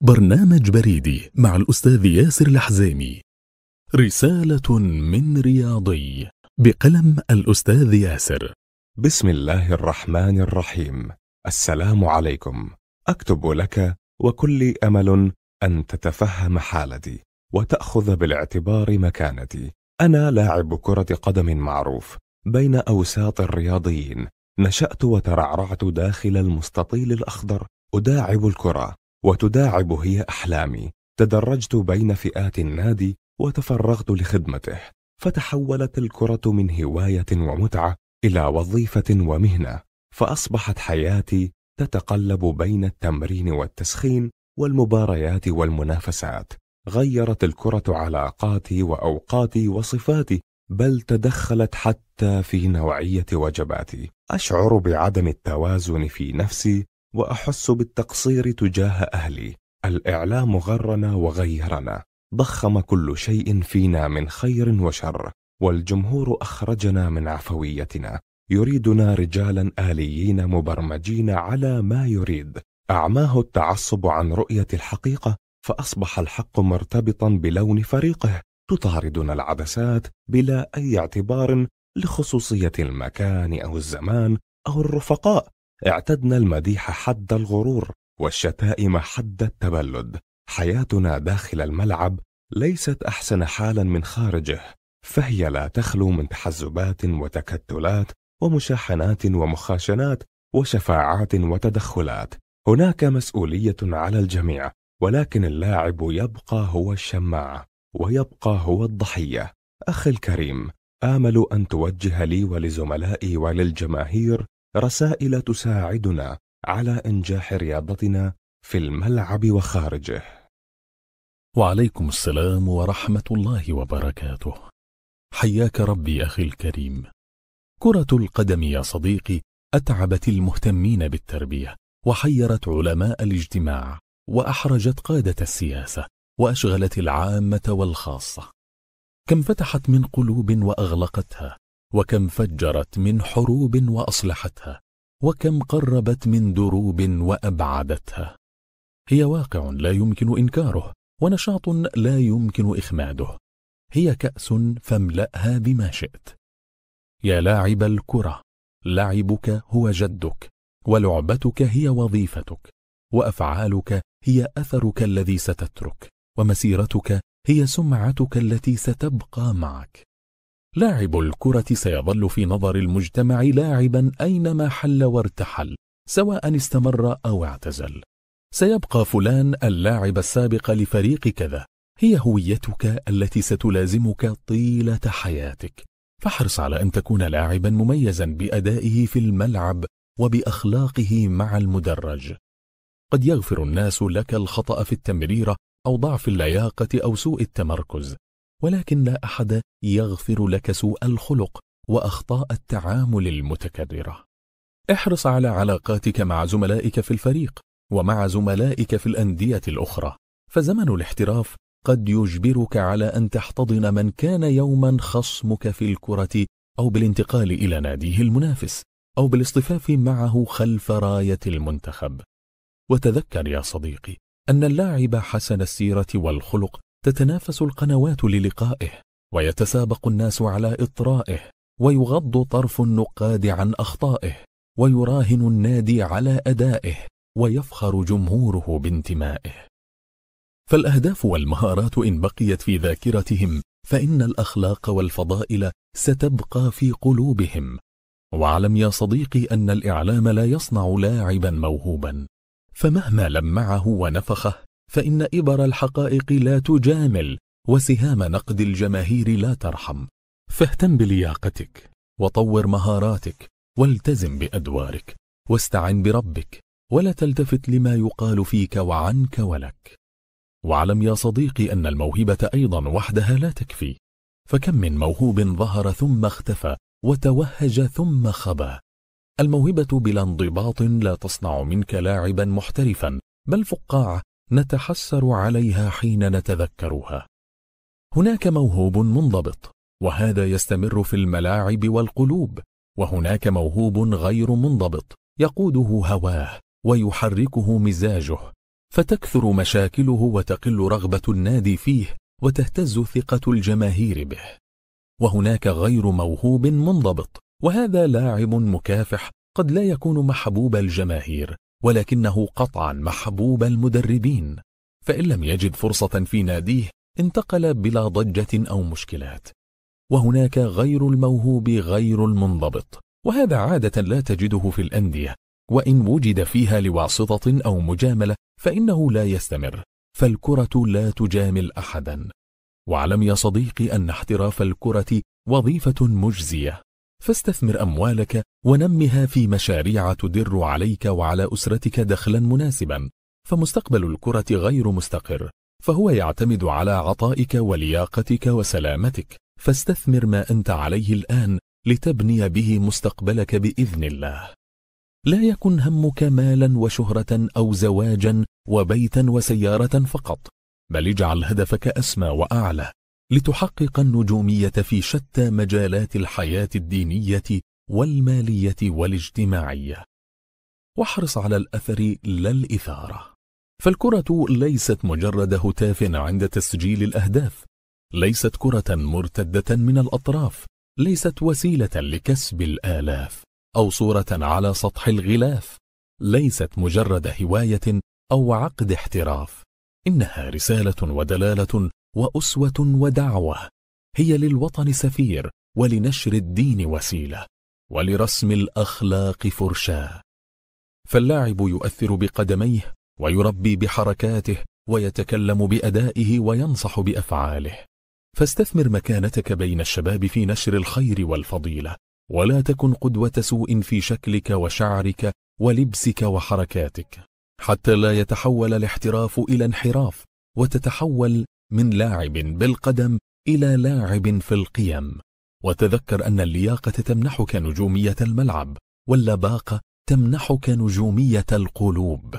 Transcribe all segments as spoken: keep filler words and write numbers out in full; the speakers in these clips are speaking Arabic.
برنامج بريدي مع الأستاذ ياسر الحزيمي. رسالة من رياضي بقلم الأستاذ ياسر. بسم الله الرحمن الرحيم. السلام عليكم. أكتب لك وكل أمل أن تتفهم حالتي وتأخذ بالاعتبار مكانتي. أنا لاعب كرة قدم معروف بين أوساط الرياضيين. نشأت وترعرعت داخل المستطيل الأخضر أداعب الكرة، وتداعب هي أحلامي. تدرجت بين فئات النادي وتفرغت لخدمته، فتحولت الكرة من هواية ومتعة إلى وظيفة ومهنة، فأصبحت حياتي تتقلب بين التمرين والتسخين والمباريات والمنافسات. غيرت الكرة علاقاتي وأوقاتي وصفاتي، بل تدخلت حتى في نوعية وجباتي. أشعر بعدم التوازن في نفسي وأحس بالتقصير تجاه أهلي. الإعلام غرنا وغيرنا، ضخم كل شيء فينا من خير وشر، والجمهور أخرجنا من عفويتنا. يريدنا رجالا آليين مبرمجين على ما يريد. أعماه التعصب عن رؤية الحقيقة، فأصبح الحق مرتبطا بلون فريقه. تطاردنا العدسات بلا أي اعتبار لخصوصية المكان أو الزمان أو الرفقاء. اعتدنا المديح حد الغرور والشتائم حد التبلد. حياتنا داخل الملعب ليست أحسن حالا من خارجه، فهي لا تخلو من تحزبات وتكتلات ومشاحنات ومخاشنات وشفاعات وتدخلات. هناك مسؤولية على الجميع، ولكن اللاعب يبقى هو الشماع ويبقى هو الضحية. أخي الكريم، آمل أن توجه لي ولزملائي وللجماهير رسائل تساعدنا على إنجاح رياضتنا في الملعب وخارجه. وعليكم السلام ورحمة الله وبركاته. حياك ربي أخي الكريم. كرة القدم يا صديقي أتعبت المهتمين بالتربية، وحيرت علماء الاجتماع، وأحرجت قادة السياسة، وأشغلت العامة والخاصة. كم فتحت من قلوب وأغلقتها، وكم فجرت من حروب وأصلحتها، وكم قربت من دروب وأبعدتها. هي واقع لا يمكن إنكاره، ونشاط لا يمكن إخماده. هي كأس فاملأها بما شئت. يا لاعب الكرة، لعبك هو جدك، ولعبتك هي وظيفتك، وأفعالك هي أثرك الذي ستترك، ومسيرتك هي سمعتك التي ستبقى معك. لاعب الكرة سيظل في نظر المجتمع لاعبا أينما حل وارتحل، سواء استمر أو اعتزل. سيبقى فلان اللاعب السابق لفريق كذا. هي هويتك التي ستلازمك طيلة حياتك، فاحرص على أن تكون لاعبا مميزا بأدائه في الملعب وبأخلاقه مع المدرج. قد يغفر الناس لك الخطأ في التمريرة أو ضعف اللياقة أو سوء التمركز، ولكن لا أحد يغفر لك سوء الخلق وأخطاء التعامل المتكررة. احرص على علاقاتك مع زملائك في الفريق ومع زملائك في الأندية الأخرى، فزمن الاحتراف قد يجبرك على أن تحتضن من كان يوما خصمك في الكرة، أو بالانتقال إلى ناديه المنافس، أو بالاصطفاف معه خلف راية المنتخب. وتذكر يا صديقي أن اللاعب حسن السيرة والخلق تتنافس القنوات للقائه، ويتسابق الناس على إطرائه، ويغض طرف النقاد عن أخطائه، ويراهن النادي على أدائه، ويفخر جمهوره بانتمائه. فالأهداف والمهارات إن بقيت في ذاكرتهم، فإن الأخلاق والفضائل ستبقى في قلوبهم. واعلم يا صديقي أن الإعلام لا يصنع لاعبا موهوبا، فمهما لمعه ونفخه فإن إبر الحقائق لا تجامل، وسهام نقد الجماهير لا ترحم. فاهتم بلياقتك، وطور مهاراتك، والتزم بأدوارك، واستعن بربك، ولا تلتفت لما يقال فيك وعنك ولك. واعلم يا صديقي أن الموهبة أيضا وحدها لا تكفي، فكم من موهوب ظهر ثم اختفى، وتوهج ثم خبا. الموهبة بلا انضباط لا تصنع منك لاعبا محترفا، بل فقاعة نتحسر عليها حين نتذكرها. هناك موهوب منضبط، وهذا يستمر في الملاعب والقلوب، وهناك موهوب غير منضبط يقوده هواه ويحركه مزاجه، فتكثر مشاكله وتقل رغبة النادي فيه وتهتز ثقة الجماهير به. وهناك غير موهوب منضبط، وهذا لاعب مكافح قد لا يكون محبوب الجماهير ولكنه قطعا محبوب المدربين، فإن لم يجد فرصة في ناديه انتقل بلا ضجة أو مشكلات. وهناك غير الموهوب غير المنضبط، وهذا عادة لا تجده في الأندية، وإن وجد فيها لواسطة أو مجاملة فإنه لا يستمر، فالكرة لا تجامل أحدا. واعلم يا صديقي أن احتراف الكرة وظيفة مجزية، فاستثمر أموالك ونمها في مشاريع تدر عليك وعلى أسرتك دخلا مناسبا، فمستقبل الكرة غير مستقر، فهو يعتمد على عطائك ولياقتك وسلامتك، فاستثمر ما أنت عليه الآن لتبني به مستقبلك بإذن الله. لا يكن همك مالا وشهرة أو زواجا وبيتا وسيارة فقط، بل اجعل هدفك أسمى وأعلى لتحقق النجومية في شتى مجالات الحياة الدينية والمالية والاجتماعية. واحرص على الأثر لا الإثارة، فالكرة ليست مجرد هتاف عند تسجيل الأهداف، ليست كرة مرتدة من الأطراف، ليست وسيلة لكسب الآلاف أو صورة على سطح الغلاف، ليست مجرد هواية أو عقد احتراف، إنها رسالة ودلالة وأسوة ودعوة، هي للوطن سفير، ولنشر الدين وسيلة، ولرسم الأخلاق فرشاة. فاللاعب يؤثر بقدميه ويربي بحركاته ويتكلم بأدائه وينصح بأفعاله، فاستثمر مكانتك بين الشباب في نشر الخير والفضيلة، ولا تكن قدوة سوء في شكلك وشعرك ولبسك وحركاتك، حتى لا يتحول الاحتراف إلى انحراف، وتتحول من لاعب بالقدم إلى لاعب في القيم. وتذكر أن اللياقة تمنحك نجومية الملعب، واللباقة تمنحك نجومية القلوب.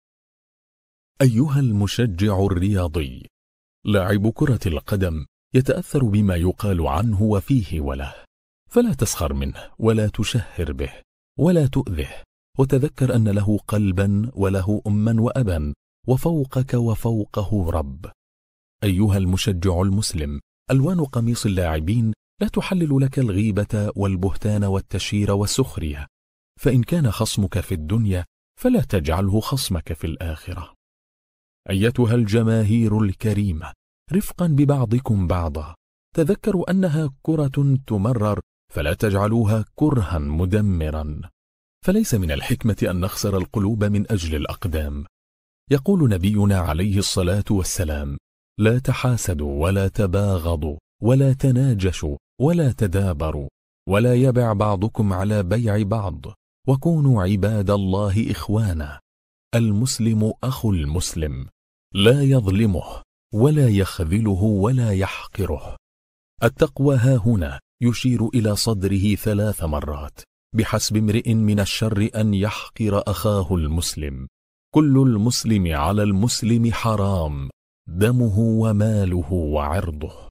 أيها المشجع الرياضي، لاعب كرة القدم يتأثر بما يقال عنه وفيه وله، فلا تسخر منه ولا تشهر به ولا تؤذه، وتذكر أن له قلبا وله أما وأبا، وفوقك وفوقه رب. أيها المشجع المسلم، ألوان قميص اللاعبين لا تحلل لك الغيبة والبهتان والتشهير والسخرية، فإن كان خصمك في الدنيا فلا تجعله خصمك في الآخرة. أيتها الجماهير الكريمة، رفقا ببعضكم بعضا، تذكروا أنها كرة تمرر، فلا تجعلوها كرها مدمرا، فليس من الحكمة أن نخسر القلوب من أجل الأقدام. يقول نبينا عليه الصلاة والسلام: لا تحاسدوا ولا تباغضوا ولا تناجشوا ولا تدابروا، ولا يبع بعضكم على بيع بعض، وكونوا عباد الله إخوانا. المسلم أخو المسلم، لا يظلمه ولا يخذله ولا يحقره. التقوى ها هنا يشير إلى صدره ثلاث مرات: بحسب امرئ من الشر أن يحقر أخاه المسلم، كل المسلم على المسلم حرام، دمه وماله وعرضه.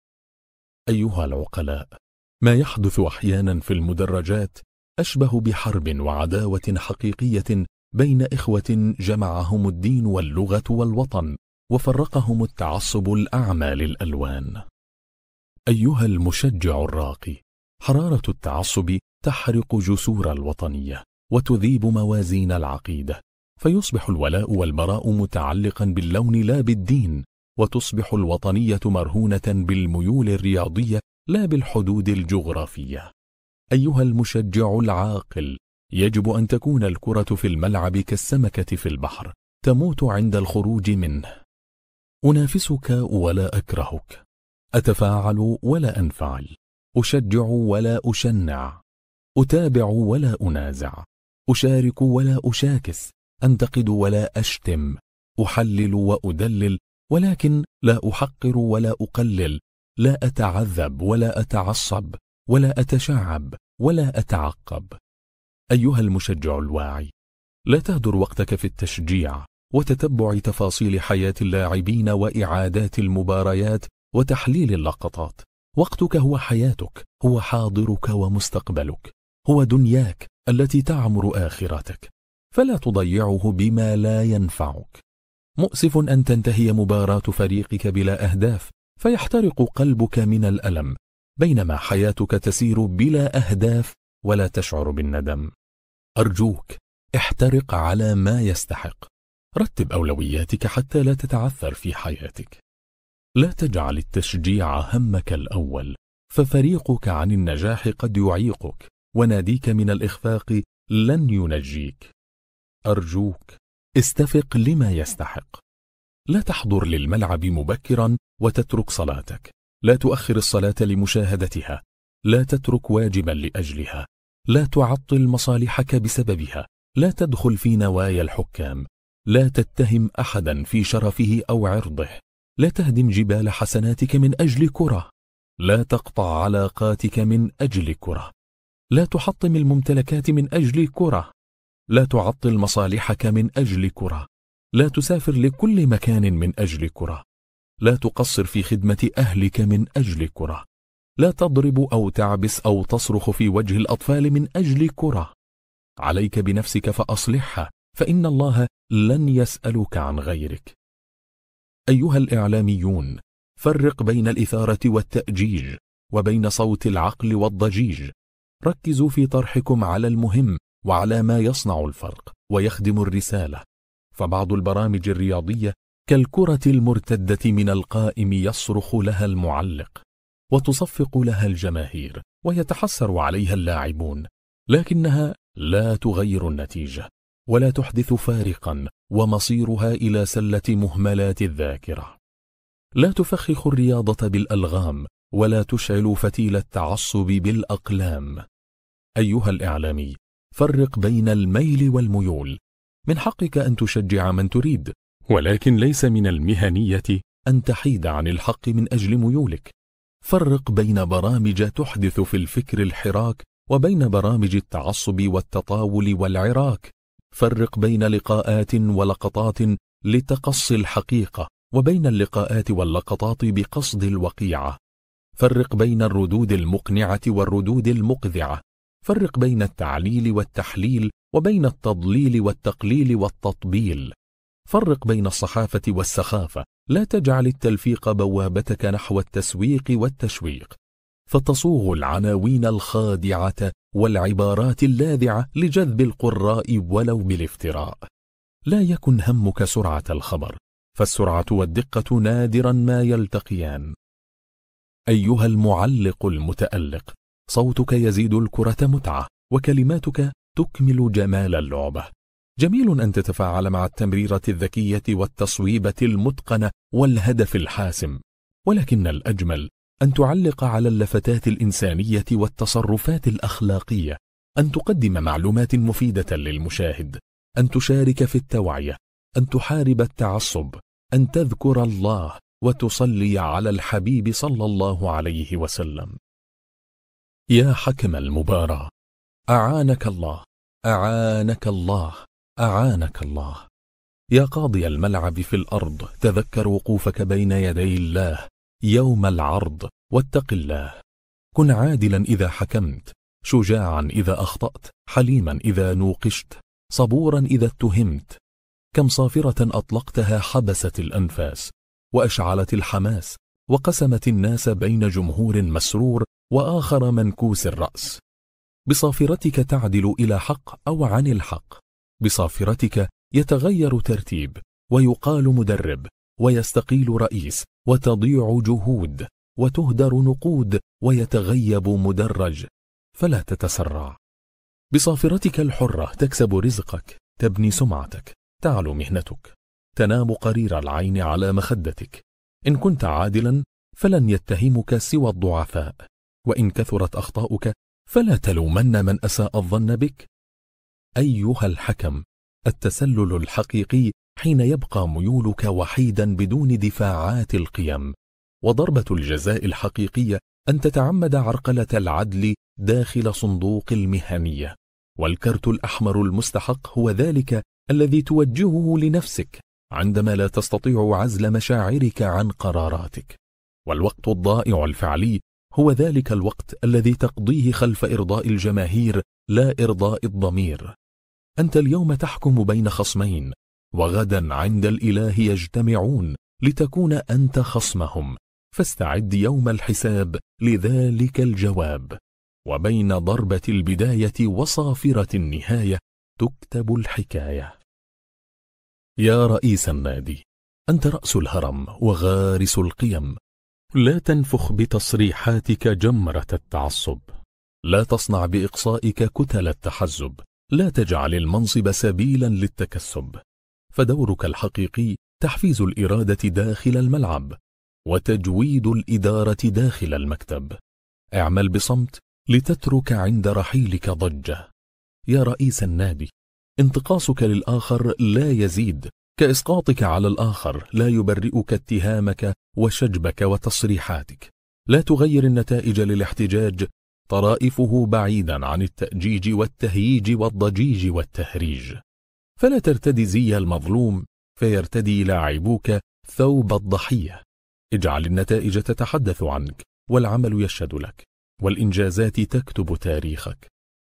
أيها العقلاء، ما يحدث أحيانا في المدرجات أشبه بحرب وعداوة حقيقية بين إخوة جمعهم الدين واللغة والوطن، وفرقهم التعصب الأعمى للألوان. أيها المشجع الراقي، حرارة التعصب تحرق جسور الوطنية وتذيب موازين العقيدة، فيصبح الولاء والبراء متعلقا باللون لا بالدين، وتصبح الوطنية مرهونة بالميول الرياضية لا بالحدود الجغرافية. أيها المشجع العاقل، يجب أن تكون الكرة في الملعب كالسمكة في البحر، تموت عند الخروج منه. أنافسك ولا أكرهك، أتفاعل ولا أنفعل، أشجع ولا أشنع، أتابع ولا أنازع، أشارك ولا أشاكس، أنتقد ولا أشتم، أحلل وأدلل، ولكن لا أحقر ولا أقلل، لا أتعذب ولا أتعصب ولا أتشعب ولا أتعقب. أيها المشجع الواعي، لا تهدر وقتك في التشجيع وتتبع تفاصيل حياة اللاعبين وإعادات المباريات وتحليل اللقطات. وقتك هو حياتك، هو حاضرك ومستقبلك، هو دنياك التي تعمر آخرتك، فلا تضيعه بما لا ينفعك. مؤسف أن تنتهي مباراة فريقك بلا أهداف فيحترق قلبك من الألم، بينما حياتك تسير بلا أهداف ولا تشعر بالندم. أرجوك احترق على ما يستحق. رتب أولوياتك حتى لا تتعثر في حياتك. لا تجعل التشجيع همك الأول، ففريقك عن النجاح قد يعيقك، وناديك من الإخفاق لن ينجيك. أرجوك استفق لما يستحق. لا تحضر للملعب مبكرا وتترك صلاتك. لا تؤخر الصلاة لمشاهدتها. لا تترك واجبا لأجلها. لا تعطل مصالحك بسببها. لا تدخل في نوايا الحكام. لا تتهم أحدا في شرفه أو عرضه. لا تهدم جبال حسناتك من أجل كرة. لا تقطع علاقاتك من أجل كرة. لا تحطم الممتلكات من أجل كرة. لا تعطل مصالحك من أجل كرة. لا تسافر لكل مكان من أجل كرة. لا تقصر في خدمة أهلك من أجل كرة. لا تضرب أو تعبس أو تصرخ في وجه الأطفال من أجل كرة. عليك بنفسك فأصلحها، فإن الله لن يسألك عن غيرك. أيها الإعلاميون، فرق بين الإثارة والتأجيج وبين صوت العقل والضجيج. ركزوا في طرحكم على المهم وعلى ما يصنع الفرق ويخدم الرسالة. فبعض البرامج الرياضية كالكرة المرتدة من القائم يصرخ لها المعلق، وتصفق لها الجماهير، ويتحسر عليها اللاعبون، لكنها لا تغير النتيجة ولا تحدث فارقا، ومصيرها إلى سلة مهملات الذاكرة. لا تفخخ الرياضة بالألغام ولا تشعل فتيل التعصب بالأقلام. أيها الإعلامي، فرق بين الميل والميول. من حقك أن تشجع من تريد، ولكن ليس من المهنية أن تحيد عن الحق من أجل ميولك. فرق بين برامج تحدث في الفكر الحراك وبين برامج التعصب والتطاول والعراك. فرق بين لقاءات ولقطات لتقصي الحقيقة وبين اللقاءات واللقطات بقصد الوقيعة. فرق بين الردود المقنعة والردود المقذعة. فرق بين التعليل والتحليل وبين التضليل والتقليل والتطبيل. فرق بين الصحافة والسخافة. لا تجعل التلفيق بوابتك نحو التسويق والتشويق، فتصوغ العناوين الخادعة والعبارات اللاذعة لجذب القراء ولو بالافتراء. لا يكن همك سرعة الخبر، فالسرعة والدقة نادرا ما يلتقيان. أيها المعلق المتألق، صوتك يزيد الكرة متعة، وكلماتك تكمل جمال اللعبة. جميل أن تتفاعل مع التمريرة الذكية والتصويبة المتقنة والهدف الحاسم، ولكن الأجمل أن تعلق على اللفتات الإنسانية والتصرفات الأخلاقية، أن تقدم معلومات مفيدة للمشاهد، أن تشارك في التوعية، أن تحارب التعصب، أن تذكر الله وتصلي على الحبيب صلى الله عليه وسلم. يا حكم المباراة، أعانك الله، أعانك الله، أعانك الله. يا قاضي الملعب في الأرض، تذكر وقوفك بين يدي الله يوم العرض، واتق الله. كن عادلا إذا حكمت، شجاعا إذا أخطأت، حليما إذا نوقشت، صبورا إذا اتهمت. كم صافرة أطلقتها حبست الأنفاس وأشعلت الحماس، وقسمت الناس بين جمهور مسرور وآخر منكوس الرأس. بصافرتك تعدل إلى حق أو عن الحق. بصافرتك يتغير ترتيب، ويقال مدرب، ويستقيل رئيس، وتضيع جهود، وتهدر نقود، ويتغيب مدرج. فلا تتسرع. بصافرتك الحرة تكسب رزقك، تبني سمعتك، تعلو مهنتك، تنام قرير العين على مخدتك. إن كنت عادلا فلن يتهمك سوى الضعفاء، وإن كثرت أخطاؤك فلا تلومن من أساء الظن بك. أيها الحكم، التسلل الحقيقي حين يبقى ميولك وحيدا بدون دفاعات القيم، وضربة الجزاء الحقيقية أن تتعمد عرقلة العدل داخل صندوق المهنية. والكرت الأحمر المستحق هو ذلك الذي توجهه لنفسك عندما لا تستطيع عزل مشاعرك عن قراراتك. والوقت الضائع الفعلي هو ذلك الوقت الذي تقضيه خلف إرضاء الجماهير لا إرضاء الضمير. أنت اليوم تحكم بين خصمين، وغدا عند الإله يجتمعون لتكون أنت خصمهم، فاستعد يوم الحساب لذلك الجواب. وبين ضربة البداية وصافرة النهاية تكتب الحكاية. يا رئيس النادي، أنت رأس الهرم وغارس القيم، لا تنفخ بتصريحاتك جمرة التعصب، لا تصنع بإقصائك كتل التحزب، لا تجعل المنصب سبيلا للتكسب، فدورك الحقيقي تحفيز الإرادة داخل الملعب وتجويد الإدارة داخل المكتب. اعمل بصمت لتترك عند رحيلك ضجة. يا رئيس النادي، انتقاصك للآخر لا يزيد كإسقاطك على الآخر لا يبرئك اتهامك وشجبك وتصريحاتك. لا تغير النتائج للاحتجاج، طرائفه بعيدا عن التأجيج والتهييج والضجيج والتهريج. فلا ترتدي زي المظلوم فيرتدي لاعبوك ثوب الضحية. اجعل النتائج تتحدث عنك والعمل يشهد لك والإنجازات تكتب تاريخك.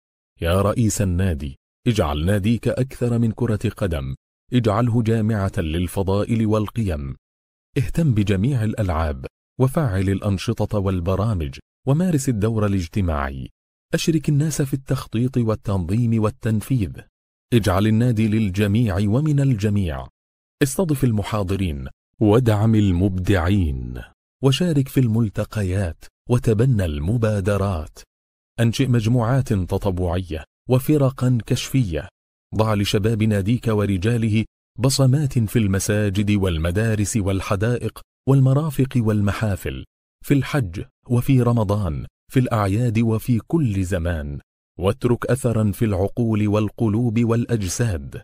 يا رئيس النادي، اجعل ناديك أكثر من كرة قدم، اجعله جامعة للفضائل والقيم. اهتم بجميع الألعاب وفعل الأنشطة والبرامج ومارس الدور الاجتماعي. أشرك الناس في التخطيط والتنظيم والتنفيذ. اجعل النادي للجميع ومن الجميع. استضف المحاضرين ودعم المبدعين، وشارك في الملتقيات وتبنى المبادرات. أنشئ مجموعات تطوعية وفرقا كشفية. ضع لشباب ناديك ورجاله بصمات في المساجد والمدارس والحدائق والمرافق والمحافل، في الحج وفي رمضان، في الأعياد وفي كل زمان، واترك أثرا في العقول والقلوب والأجساد.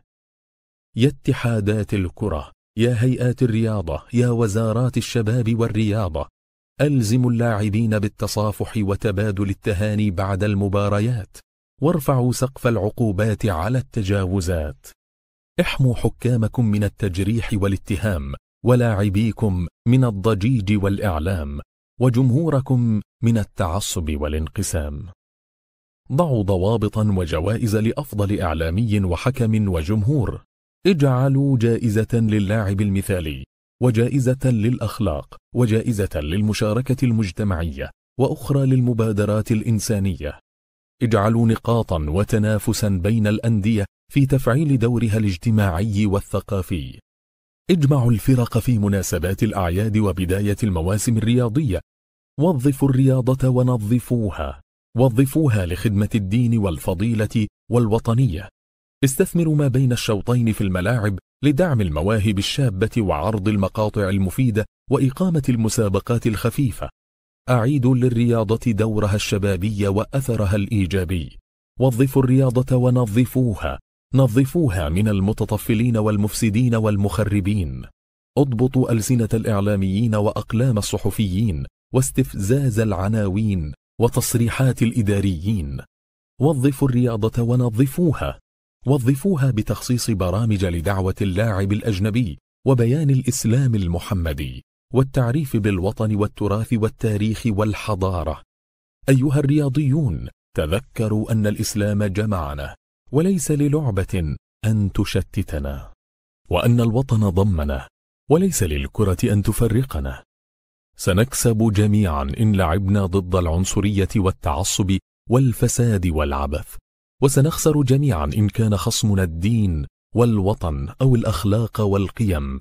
يا اتحادات الكرة، يا هيئات الرياضة، يا وزارات الشباب والرياضة، ألزموا اللاعبين بالتصافح وتبادل التهاني بعد المباريات، وارفعوا سقف العقوبات على التجاوزات. احموا حكامكم من التجريح والاتهام، ولاعبيكم من الضجيج والإعلام، وجمهوركم من التعصب والانقسام. ضعوا ضوابطا وجوائز لأفضل إعلامي وحكم وجمهور. اجعلوا جائزة للاعب المثالي، وجائزة للأخلاق، وجائزة للمشاركة المجتمعية، وأخرى للمبادرات الإنسانية. اجعلوا نقاطا وتنافسا بين الأندية في تفعيل دورها الاجتماعي والثقافي. اجمعوا الفرق في مناسبات الأعياد وبداية المواسم الرياضية. وظفوا الرياضة ونظفوها، وظفوها لخدمة الدين والفضيلة والوطنية. استثمروا ما بين الشوطين في الملاعب لدعم المواهب الشابة وعرض المقاطع المفيدة وإقامة المسابقات الخفيفة. أعيدوا للرياضة دورها الشبابي وأثرها الإيجابي. وظفوا الرياضة ونظفوها، نظفوها من المتطفلين والمفسدين والمخربين. اضبطوا ألسنة الإعلاميين وأقلام الصحفيين واستفزاز العناوين وتصريحات الإداريين. وظفوا الرياضة ونظفوها، وظفوها بتخصيص برامج لدعوة اللاعب الأجنبي وبيان الإسلام المحمدي والتعريف بالوطن والتراث والتاريخ والحضارة. أيها الرياضيون، تذكروا أن الإسلام جمعنا وليس للعبة أن تشتتنا، وأن الوطن ضمنا وليس للكرة أن تفرقنا. سنكسب جميعا إن لعبنا ضد العنصرية والتعصب والفساد والعبث، وسنخسر جميعا إن كان خصمنا الدين والوطن أو الأخلاق والقيم.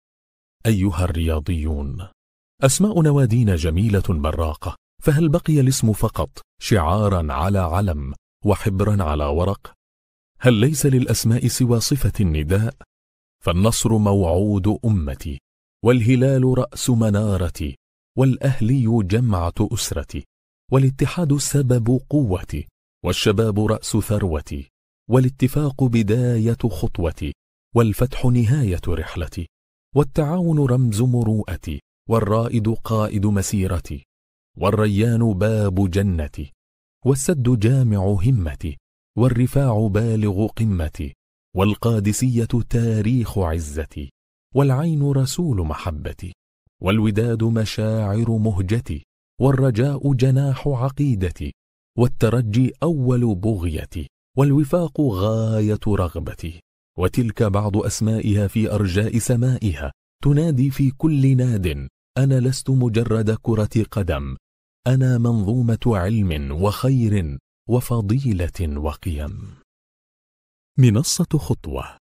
أيها الرياضيون، أسماء نوادينا جميلة براقة، فهل بقي الاسم فقط شعارا على علم وحبرا على ورق؟ هل ليس للأسماء سوى صفة النداء؟ فالنصر موعود أمتي، والهلال رأس منارتي، والأهلي جمعة أسرتي، والاتحاد سبب قوتي، والشباب رأس ثروتي، والاتفاق بداية خطوتي، والفتح نهاية رحلتي، والتعاون رمز مروءتي، والرائد قائد مسيرتي، والريان باب جنتي، والسد جامع همتي، والرفاع بالغ قمتي، والقادسية تاريخ عزتي، والعين رسول محبتي، والوداد مشاعر مهجتي، والرجاء جناح عقيدتي، والترجي أول بغيتي، والوفاق غاية رغبتي، وتلك بعض أسمائها في أرجاء سمائها، تنادي في كل ناد: أنا لست مجرد كرة قدم، أنا منظومة علم وخير وفضيلة وقيم. منصة خطوة